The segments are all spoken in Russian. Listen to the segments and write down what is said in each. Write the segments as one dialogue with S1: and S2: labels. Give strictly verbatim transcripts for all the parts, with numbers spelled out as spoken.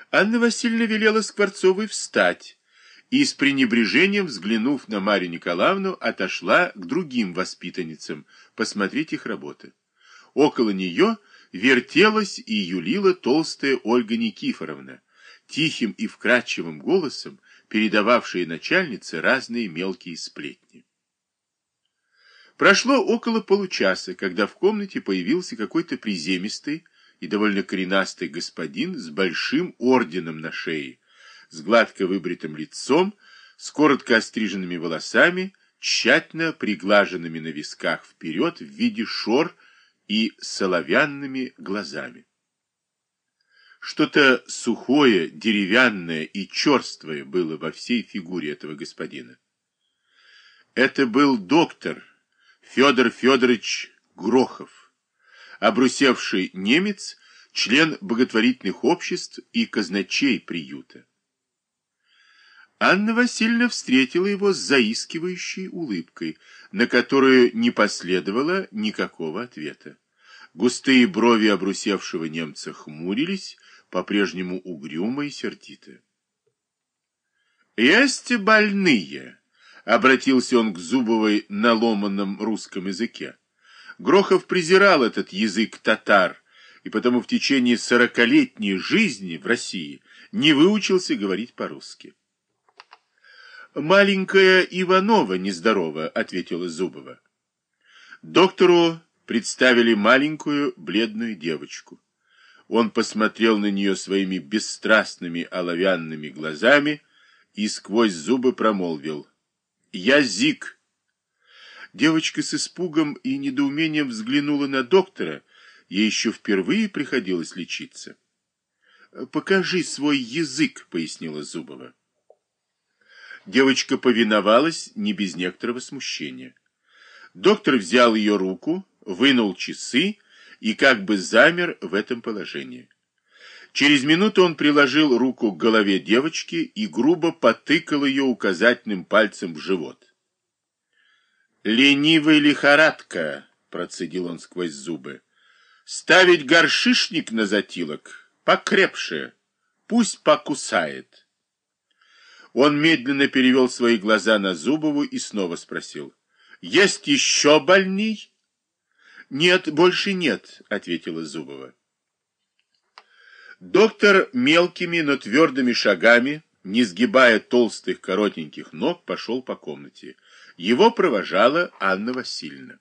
S1: Анна Васильевна велела Скворцовой встать и с пренебрежением, взглянув на Марью Николаевну, отошла к другим воспитанницам посмотреть их работы. Около нее вертелась и юлила толстая Ольга Никифоровна, тихим и вкрадчивым голосом передававшая начальнице разные мелкие сплетни. Прошло около получаса, когда в комнате появился какой-то приземистый и довольно коренастый господин с большим орденом на шее, с гладко выбритым лицом, с коротко остриженными волосами, тщательно приглаженными на висках вперед в виде шор и соловянными глазами. Что-то сухое, деревянное и черствое было во всей фигуре этого господина. Это был доктор Федор Федорович Грохов, обрусевший немец, член благотворительных обществ и казначей приюта. Анна Васильевна встретила его с заискивающей улыбкой, на которую не последовало никакого ответа. Густые брови обрусевшего немца хмурились, по-прежнему угрюмо и сердито. «Есть больные», — обратился он к Зубовой на ломаном русском языке. Грохов презирал этот язык татар, и потому в течение сорокалетней жизни в России не выучился говорить по-русски. «Маленькая Иванова нездорова», — ответила Зубова. Доктору представили маленькую бледную девочку. Он посмотрел на нее своими бесстрастными оловянными глазами и сквозь зубы промолвил: «Я Зик». Девочка с испугом и недоумением взглянула на доктора, ей еще впервые приходилось лечиться. «Покажи свой язык», — пояснила Зубова. Девочка повиновалась не без некоторого смущения. Доктор взял ее руку, вынул часы и как бы замер в этом положении. Через минуту он приложил руку к голове девочки и грубо потыкал ее указательным пальцем в живот. «Ленивая лихорадка», — процедил он сквозь зубы, — «ставить горшишник на затылок, покрепше, пусть покусает». Он медленно перевел свои глаза на Зубову и снова спросил: «Есть еще больный?» «Нет, больше нет», — ответила Зубова. Доктор мелкими, но твердыми шагами, не сгибая толстых коротеньких ног, пошел по комнате. Его провожала Анна Васильевна.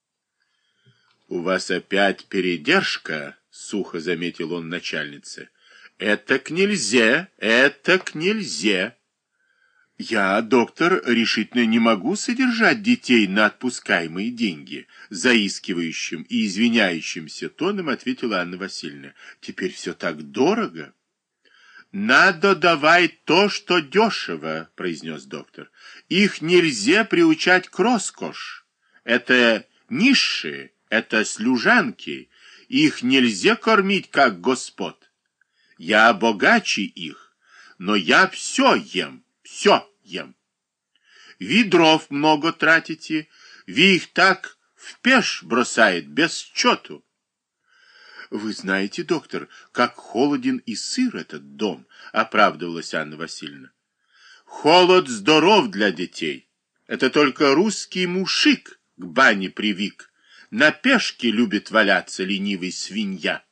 S1: «У вас опять передержка», — сухо заметил он начальнице. «Этак нельзя, этак нельзя». «Я, доктор, решительно не могу содержать детей на отпускаемые деньги», заискивающим и извиняющимся тоном ответила Анна Васильевна. «Теперь все так дорого». «Надо давать то, что дешево», произнес доктор. «Их нельзя приучать к роскошь. Это низшие, это служанки. Их нельзя кормить, как господ. Я богаче их, но я все ем, все ем. Ви дров много тратите, ви их так в пеш бросает без счету». «Вы знаете, доктор, как холоден и сыр этот дом», — оправдывалась Анна Васильевна. «Холод здоров для детей. Это только русский мужик к бане привык. На пешке любит валяться ленивый свинья.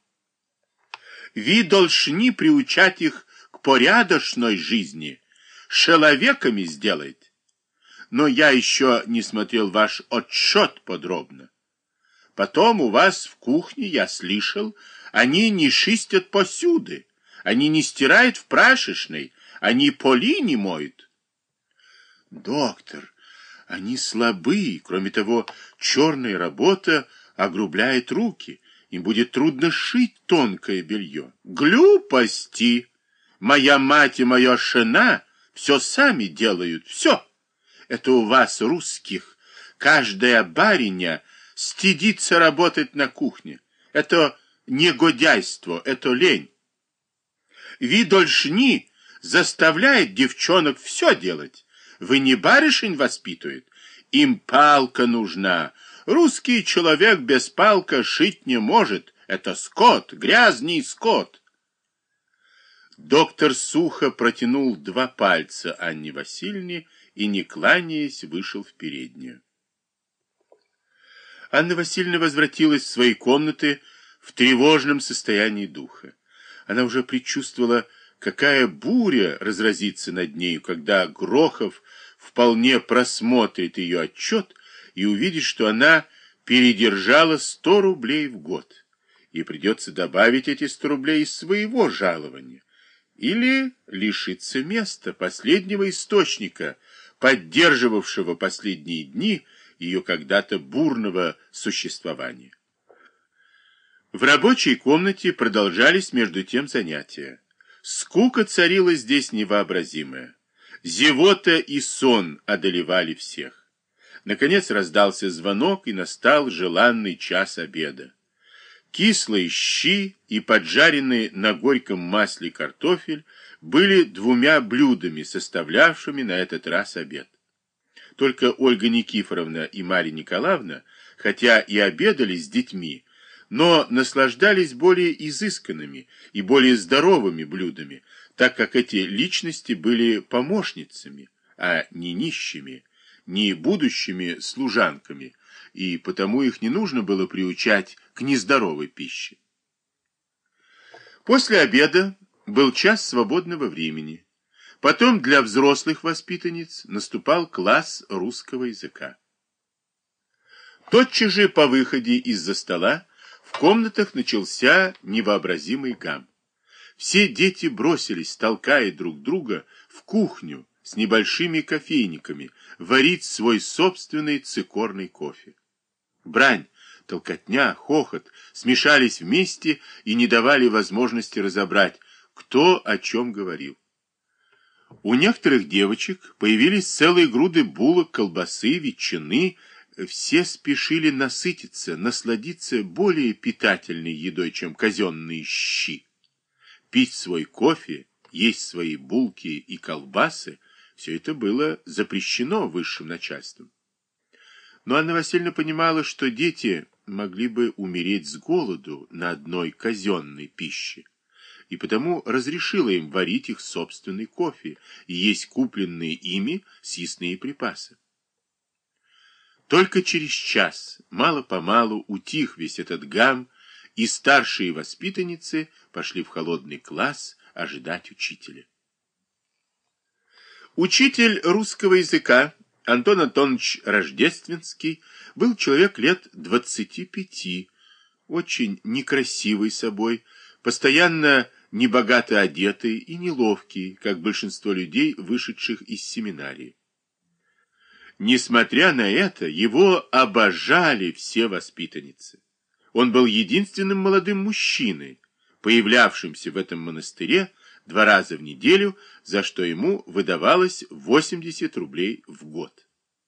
S1: Ви должны приучать их к порядочной жизни, человеками сделать. Но я еще не смотрел ваш отчет подробно. Потом у вас в кухне, я слышал, они не шистят посуды, они не стирают в прачечной, они поли не моют». «Доктор, они слабы, кроме того, черная работа огрубляет руки, им будет трудно шить тонкое белье». «Глупости! Моя мать и моя жена все сами делают, все. Это у вас, русских, каждая барыня стыдится работать на кухне. Это негодяйство, это лень. Ви должны заставлять девчонок все делать. Вы не барышень воспитывает. Им палка нужна. Русский человек без палка шить не может. Это скот, грязный скот». Доктор сухо протянул два пальца Анне Васильевне и, не кланяясь, вышел в переднюю. Анна Васильевна возвратилась в свои комнаты в тревожном состоянии духа. Она уже предчувствовала, какая буря разразится над нею, когда Грохов вполне просмотрит ее отчет и увидит, что она передержала сто рублей в год, и придется добавить эти сто рублей из своего жалования, или лишиться места, последнего источника, поддерживавшего последние дни ее когда-то бурного существования. В рабочей комнате продолжались между тем занятия. Скука царила здесь невообразимая. Зевота и сон одолевали всех. Наконец раздался звонок, и настал желанный час обеда. Кислые щи и поджаренный на горьком масле картофель были двумя блюдами, составлявшими на этот раз обед. Только Ольга Никифоровна и Марья Николаевна, хотя и обедали с детьми, но наслаждались более изысканными и более здоровыми блюдами, так как эти личности были помощницами, а не нищими, не будущими служанками, и потому их не нужно было приучать к нездоровой пище. После обеда был час свободного времени. Потом для взрослых воспитанниц наступал класс русского языка. Тотчас же по выходе из-за стола в комнатах начался невообразимый гам. Все дети бросились, толкая друг друга, в кухню с небольшими кофейниками варить свой собственный цикорный кофе. Брань, толкотня, хохот смешались вместе и не давали возможности разобрать, кто о чем говорил. У некоторых девочек появились целые груды булок, колбасы, ветчины. Все спешили насытиться, насладиться более питательной едой, чем казенные щи. Пить свой кофе, есть свои булки и колбасы — все это было запрещено высшим начальством. Но Анна Васильевна понимала, что дети могли бы умереть с голоду на одной казенной пище, и потому разрешила им варить их собственный кофе и есть купленные ими съестные припасы. Только через час, мало-помалу, утих весь этот гам, и старшие воспитанницы пошли в холодный класс ожидать учителя. Учитель русского языка Антон Антонович Рождественский был человек лет двадцати пяти, очень некрасивый собой, постоянно небогато одетый и неловкий, как большинство людей, вышедших из семинарии. Несмотря на это, его обожали все воспитанницы. Он был единственным молодым мужчиной, появлявшимся в этом монастыре два раза в неделю, за что ему выдавалось восемьдесят рублей в год.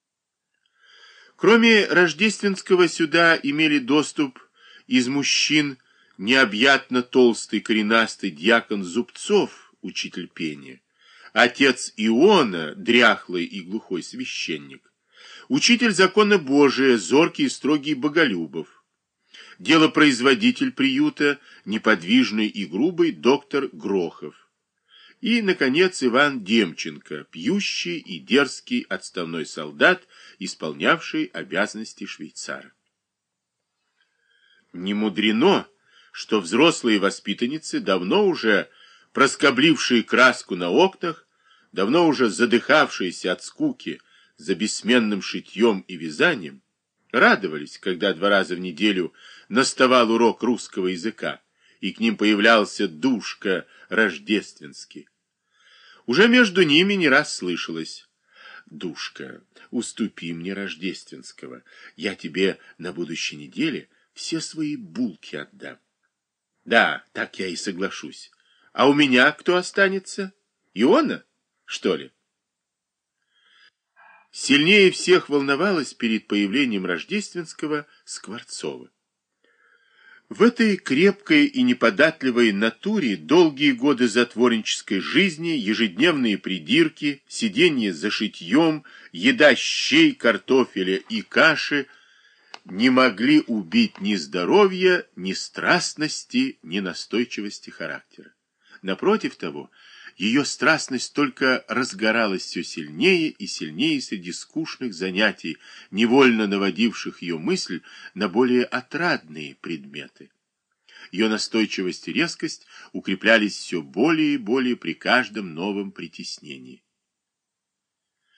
S1: Кроме Рождественского сюда имели доступ из мужчин необъятно толстый коренастый дьякон Зубцов, учитель пения, отец Иона, дряхлый и глухой священник, учитель закона Божия, зоркий и строгий Боголюбов, делопроизводитель приюта, неподвижный и грубый доктор Грохов, и, наконец, Иван Демченко, пьющий и дерзкий отставной солдат, исполнявший обязанности швейцара. Не мудрено, что взрослые воспитанницы, давно уже проскоблившие краску на окнах, давно уже задыхавшиеся от скуки за бессменным шитьем и вязанием, радовались, когда два раза в неделю наставал урок русского языка, и к ним появлялся Душка Рождественский. Уже между ними не раз слышалось: «Душка, уступи мне Рождественского, я тебе на будущей неделе все свои булки отдам». «Да, так я и соглашусь. А у меня кто останется? Иона, что ли?» Сильнее всех волновалась перед появлением Рождественского Скворцова. В этой крепкой и неподатливой натуре долгие годы затворнической жизни, ежедневные придирки, сиденье за шитьем, еда щей, картофеля и каши не могли убить ни здоровья, ни страстности, ни настойчивости характера. Напротив того, ее страстность только разгоралась все сильнее и сильнее среди скучных занятий, невольно наводивших ее мысль на более отрадные предметы. Ее настойчивость и резкость укреплялись все более и более при каждом новом притеснении.